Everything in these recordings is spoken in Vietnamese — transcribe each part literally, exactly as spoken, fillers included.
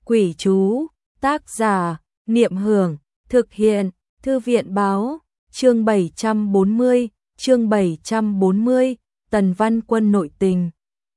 Quỷ chú, tác giả, Niệm Hưởng, thực hiện, Thư viện báo, chương bảy trăm bốn mươi, chương bảy trăm bốn mươi, Tần Văn Quân nội tình.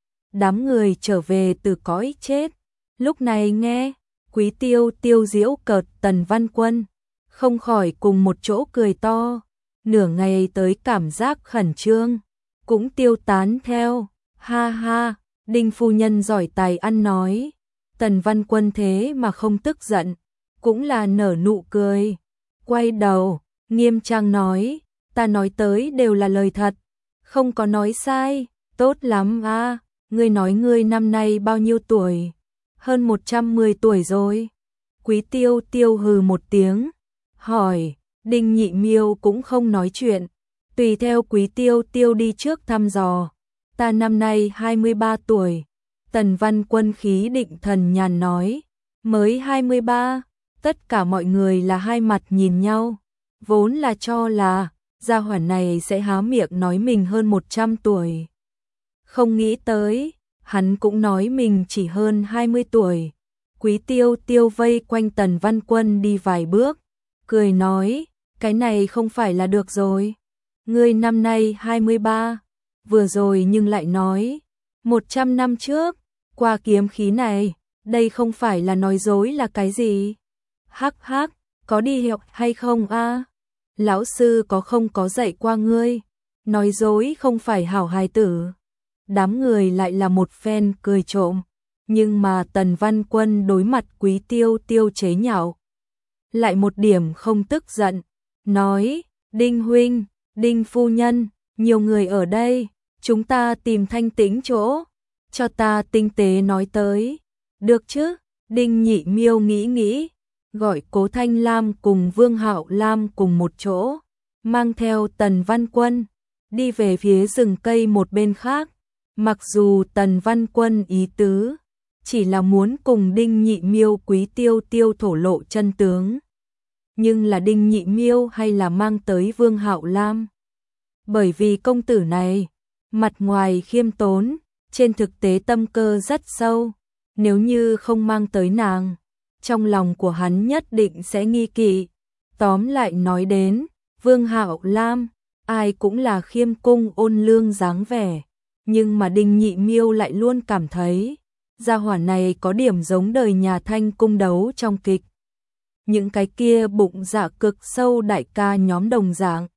Đám người trở về từ cõi chết, lúc này nghe, Quý Tiêu tiêu giễu cợt Tần Văn Quân, không khỏi cùng một chỗ cười to, nửa ngày tới cảm giác khẩn trương, cũng tiêu tán theo, ha ha, Đinh phu nhân giỏi tài ăn nói. Tần Văn Quân thế mà không tức giận, cũng là nở nụ cười. Quay đầu, nghiêm trang nói, ta nói tới đều là lời thật, không có nói sai, tốt lắm a. Ngươi nói ngươi năm nay bao nhiêu tuổi? Hơn một trăm mười tuổi rồi. Quý Tiêu tiêu hừ một tiếng, hỏi, Đinh Nhị Miêu cũng không nói chuyện, tùy theo Quý Tiêu tiêu đi trước thăm dò. Ta năm nay hai mươi ba tuổi. Tần Văn Quân khí định thần nhàn nói, mới hai mươi ba, tất cả mọi người là hai mặt nhìn nhau, vốn là cho là gia hỏa này sẽ há miệng nói mình hơn một trăm tuổi. Không nghĩ tới, hắn cũng nói mình chỉ hơn hai mươi tuổi. Quý Tiêu tiêu vây quanh Tần Văn Quân đi vài bước, cười nói, cái này không phải là được rồi. Ngươi năm nay hai mươi ba, vừa rồi nhưng lại nói, một trăm năm trước, qua kiếm khí này, đây không phải là nói dối là cái gì? Hắc hắc, có đi học hay không a? Lão sư có không có dạy qua ngươi? Nói dối không phải hảo hài tử. Đám người lại là một phen cười trộm, nhưng mà Tần Văn Quân đối mặt Quý Tiêu tiêu chế nhạo, lại một điểm không tức giận, nói, Đinh huynh, Đinh phu nhân, nhiều người ở đây, chúng ta tìm thanh tĩnh chỗ, cho ta tinh tế nói tới. Được chứ? Đinh Nhị Miêu nghĩ nghĩ, gọi Cố Thanh Lam cùng Vương Hạo Lam cùng một chỗ, mang theo Tần Văn Quân, đi về phía rừng cây một bên khác. Mặc dù Tần Văn Quân ý tứ, chỉ là muốn cùng Đinh Nhị Miêu Quý Tiêu tiêu thổ lộ chân tướng. Nhưng là Đinh Nhị Miêu hay là mang tới Vương Hạo Lam. Bởi vì công tử này, mặt ngoài khiêm tốn, trên thực tế tâm cơ rất sâu, nếu như không mang tới nàng, trong lòng của hắn nhất định sẽ nghi kỵ. Tóm lại nói đến, Vương Hạo Lam, ai cũng là khiêm cung ôn lương dáng vẻ, nhưng mà Đinh Nhị Miêu lại luôn cảm thấy, gia hỏa này có điểm giống đời nhà Thanh cung đấu trong kịch. Những cái kia bụng dạ cực sâu đại ca nhóm đồng dạng.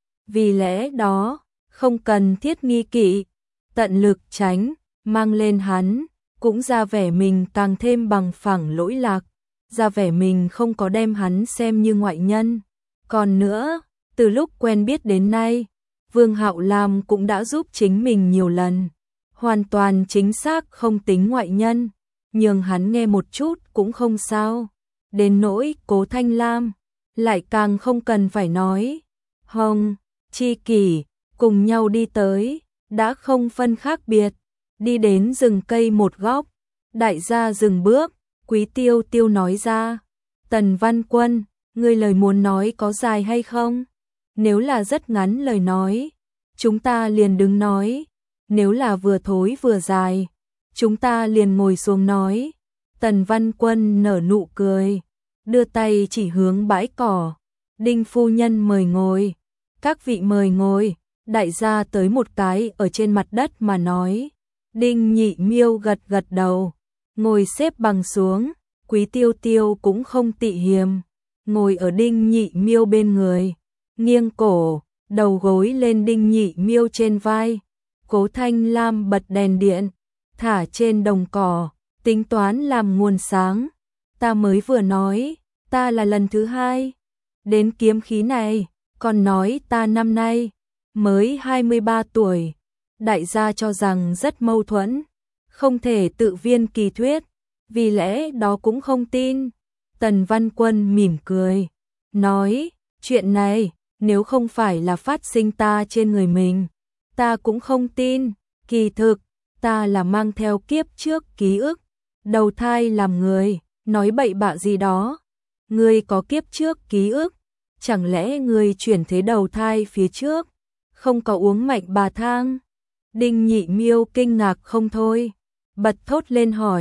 Vì lẽ đó, không cần thiết nghi kỵ, tận lực tránh, mang lên hắn, cũng ra vẻ mình càng thêm bằng phẳng lỗi lạc, ra vẻ mình không có đem hắn xem như ngoại nhân. Còn nữa, từ lúc quen biết đến nay, Vương Hạo Lam cũng đã giúp chính mình nhiều lần, hoàn toàn chính xác không tính ngoại nhân, nhường hắn nghe một chút cũng không sao. Đến nỗi Cố Thanh Lam, lại càng không cần phải nói. Hồng, Chi Kỷ, cùng nhau đi tới, đã không phân khác biệt, đi đến rừng cây một góc, đại gia dừng bước, Quý Tiêu tiêu nói ra, Tần Văn Quân, ngươi lời muốn nói có dài hay không? Nếu là rất ngắn lời nói, chúng ta liền đứng nói, nếu là vừa thối vừa dài, chúng ta liền ngồi xuống nói. Tần Văn Quân nở nụ cười, đưa tay chỉ hướng bãi cỏ, Đinh phu nhân mời ngồi, các vị mời ngồi. Đại gia tới một cái ở trên mặt đất mà nói. Đinh Nhị Miêu gật gật đầu, ngồi xếp bằng xuống. Quý Tiêu tiêu cũng không tị hiềm, ngồi ở Đinh Nhị Miêu bên người, nghiêng cổ, đầu gối lên Đinh Nhị Miêu trên vai. Cố Thanh Lam bật đèn điện, thả trên đồng cỏ, tính toán làm nguồn sáng. Ta mới vừa nói, ta là lần thứ hai đến kiếm khí này, còn nói ta năm nay mới hai mươi ba tuổi. Đại gia cho rằng rất mâu thuẫn, không thể tự viên kỳ thuyết, vì lẽ đó cũng không tin. Tần Văn Quân mỉm cười, nói, chuyện này, nếu không phải là phát sinh ta trên người mình, ta cũng không tin. Kỳ thực, ta là mang theo kiếp trước ký ức, đầu thai làm người, nói bậy bạ gì đó. Ngươi có kiếp trước ký ức, chẳng lẽ ngươi chuyển thế đầu thai phía trước, không có uống mạnh bà thang? Đinh Nhị Miêu kinh ngạc không thôi, bật thốt lên hỏi,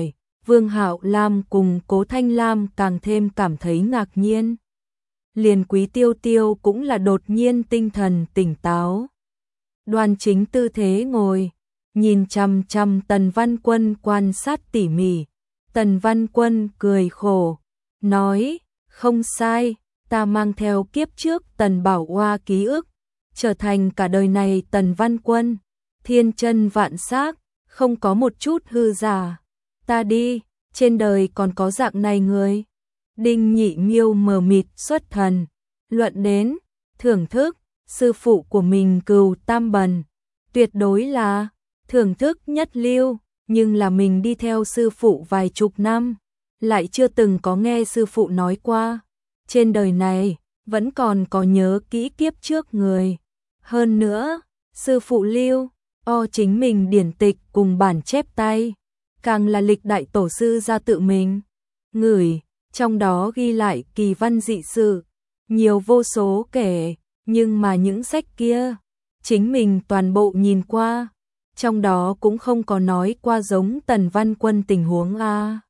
Vương Hạo Lam cùng Cố Thanh Lam càng thêm cảm thấy ngạc nhiên. Liền Quý Tiêu Tiêu cũng là đột nhiên tinh thần tỉnh táo. Đoan chính tư thế ngồi, nhìn chằm chằm Tần Văn Quân quan sát tỉ mỉ. Tần Văn Quân cười khổ, nói, không sai, ta mang theo kiếp trước Tần Bảo Oa ký ức, trở thành cả đời này Tần Văn Quân, thiên chân vạn xác, không có một chút hư giả. Ta đi, trên đời còn có dạng này người. Đinh Nhị Miêu mờ mịt xuất thần, luận đến, thưởng thức, sư phụ của mình Cừu Tam Bần, tuyệt đối là thưởng thức nhất lưu, nhưng là mình đi theo sư phụ vài chục năm, lại chưa từng có nghe sư phụ nói qua. Trên đời này, vẫn còn có nhớ kỹ kiếp trước người. Hơn nữa, sư phụ lưu, o chính mình điển tịch cùng bản chép tay, càng là lịch đại tổ sư ra tự mình ngửi, trong đó ghi lại kỳ văn dị sự, nhiều vô số kể, nhưng mà những sách kia, chính mình toàn bộ nhìn qua, trong đó cũng không có nói qua giống Tần Văn Quân tình huống a.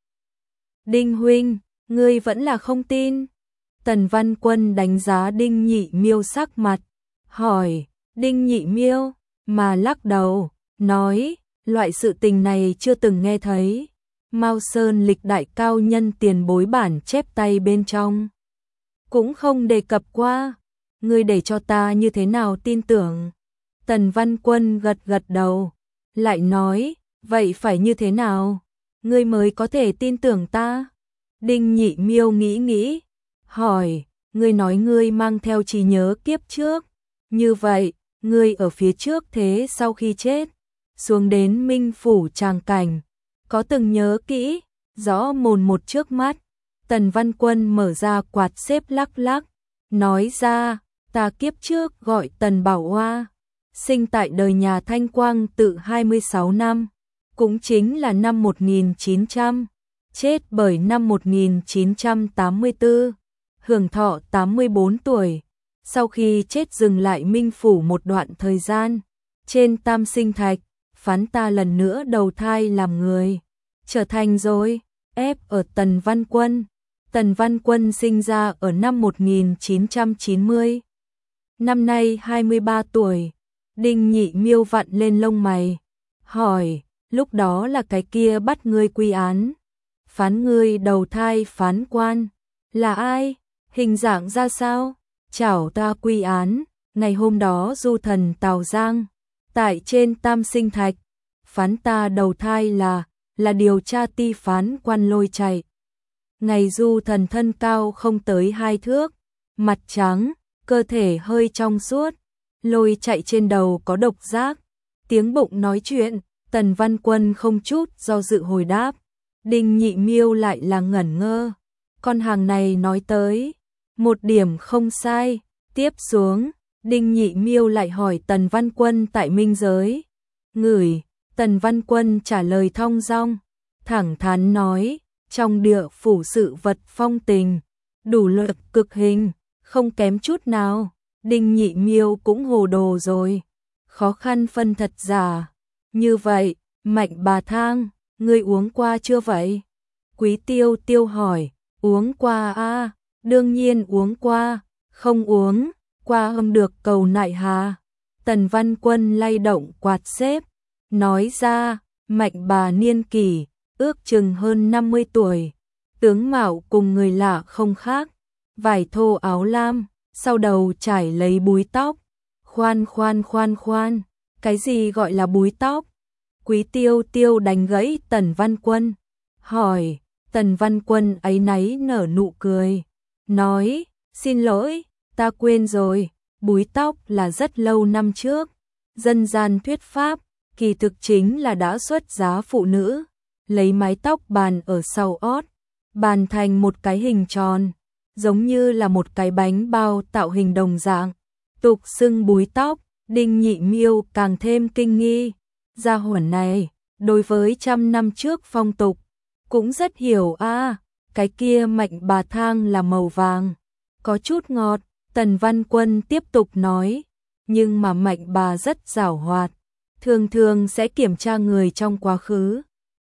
Đinh huynh, ngươi vẫn là không tin. Tần Văn Quân đánh giá Đinh Nhị Miêu sắc mặt, hỏi, Đinh Nhị Miêu, mà lắc đầu, nói, loại sự tình này chưa từng nghe thấy. Mao Sơn lịch đại cao nhân tiền bối bản chép tay bên trong, cũng không đề cập qua, ngươi để cho ta như thế nào tin tưởng. Tần Văn Quân gật gật đầu, lại nói, vậy phải như thế nào, ngươi mới có thể tin tưởng ta. Đinh Nhị Miêu nghĩ nghĩ, hỏi, ngươi nói ngươi mang theo trí nhớ kiếp trước, như vậy, ngươi ở phía trước thế sau khi chết, xuống đến Minh Phủ tràng cảnh, có từng nhớ kỹ, rõ mồn một trước mắt. Tần Văn Quân mở ra quạt xếp lắc lắc, nói ra, ta kiếp trước gọi Tần Bảo Oa, sinh tại đời nhà Thanh Quang tự hai mươi sáu năm, cũng chính là năm một nghìn chín trăm, chết bởi năm một nghìn chín trăm tám mươi tư, hưởng thọ tám mươi bốn tuổi. Sau khi chết dừng lại Minh Phủ một đoạn thời gian, trên Tam Sinh Thạch, phán ta lần nữa đầu thai làm người, trở thành rồi, ép ở Tần Văn Quân. Tần Văn Quân sinh ra ở năm một nghìn chín trăm chín mươi, năm nay hai mươi ba tuổi. Đinh Nhị Miêu vặn lên lông mày, hỏi, lúc đó là cái kia bắt ngươi quy án, phán ngươi đầu thai phán quan, là ai, hình dạng ra sao, chảo ta quy án, ngày hôm đó du thần Tào Giang, tại trên Tam Sinh Thạch, phán ta đầu thai là, là điều tra ti phán quan Lôi Chạy. Ngày du thần thân cao không tới hai thước, mặt trắng, cơ thể hơi trong suốt, Lôi Chạy trên đầu có độc giác, tiếng bụng nói chuyện. Tần Văn Quân không chút do dự hồi đáp, Đinh Nhị Miêu lại là ngẩn ngơ, con hàng này nói tới, một điểm không sai. Tiếp xuống, Đinh Nhị Miêu lại hỏi Tần Văn Quân tại minh giới, ngửi. Tần Văn Quân trả lời thong dong, thẳng thắn nói, trong địa phủ sự vật phong tình, đủ lực cực hình, không kém chút nào. Đinh Nhị Miêu cũng hồ đồ rồi, khó khăn phân thật giả. Như vậy, Mạnh Bà Thang, ngươi uống qua chưa vậy? Quý Tiêu Tiêu hỏi, uống qua a, đương nhiên uống qua, không uống, qua hâm được cầu nại hà. Tần Văn Quân lay động quạt xếp, nói ra, Mạnh bà niên kỷ, ước chừng hơn năm mươi tuổi, tướng mạo cùng người lạ không khác, vải thô áo lam, sau đầu trải lấy búi tóc. Khoan khoan khoan khoan, cái gì gọi là búi tóc? Quý Tiêu Tiêu đánh gãy Tần Văn Quân, hỏi. Tần Văn Quân áy náy nở nụ cười, nói, xin lỗi, ta quên rồi, búi tóc là rất lâu năm trước, dân gian thuyết pháp, kỳ thực chính là đã xuất giá phụ nữ, lấy mái tóc bàn ở sau ót, bàn thành một cái hình tròn, giống như là một cái bánh bao tạo hình đồng dạng, tục xưng búi tóc. Đinh Nhị Miêu càng thêm kinh nghi, gia hỏa này, đối với trăm năm trước phong tục, cũng rất hiểu a. À, cái kia Mạnh Bà Thang là màu vàng, có chút ngọt. Tần Văn Quân tiếp tục nói, nhưng mà Mạnh bà rất giảo hoạt, thường thường sẽ kiểm tra người trong quá khứ,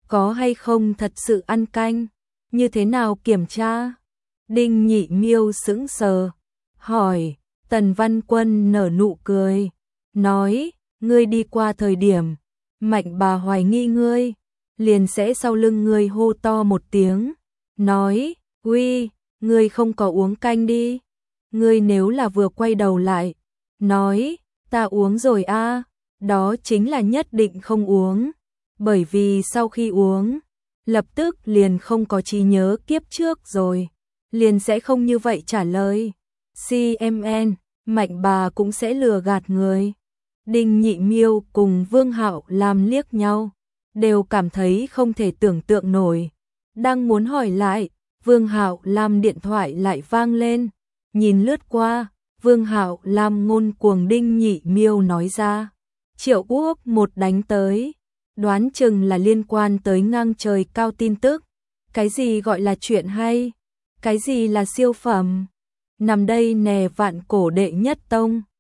có hay không thật sự ăn canh, như thế nào kiểm tra? Đinh Nhị Miêu sững sờ, hỏi. Tần Văn Quân nở nụ cười, nói, ngươi đi qua thời điểm Mạnh bà hoài nghi ngươi, liền sẽ sau lưng ngươi hô to một tiếng, nói, uy, ngươi không có uống canh đi. Ngươi nếu là vừa quay đầu lại, nói, ta uống rồi a, đó chính là nhất định không uống, bởi vì sau khi uống, lập tức liền không có trí nhớ kiếp trước rồi, liền sẽ không như vậy trả lời. xê em en, Mạnh bà cũng sẽ lừa gạt người. Đinh Nhị Miêu cùng Vương Hạo Lam liếc nhau, đều cảm thấy không thể tưởng tượng nổi. Đang muốn hỏi lại, Vương Hạo Lam điện thoại lại vang lên, nhìn lướt qua, Vương Hạo Lam ngôn cuồng Đinh Nhị Miêu nói ra, Triệu Quốc một đánh tới, đoán chừng là liên quan tới ngang trời cao tin tức. Cái gì gọi là chuyện hay? Cái gì là siêu phẩm? Nằm đây nè vạn cổ đệ nhất tông.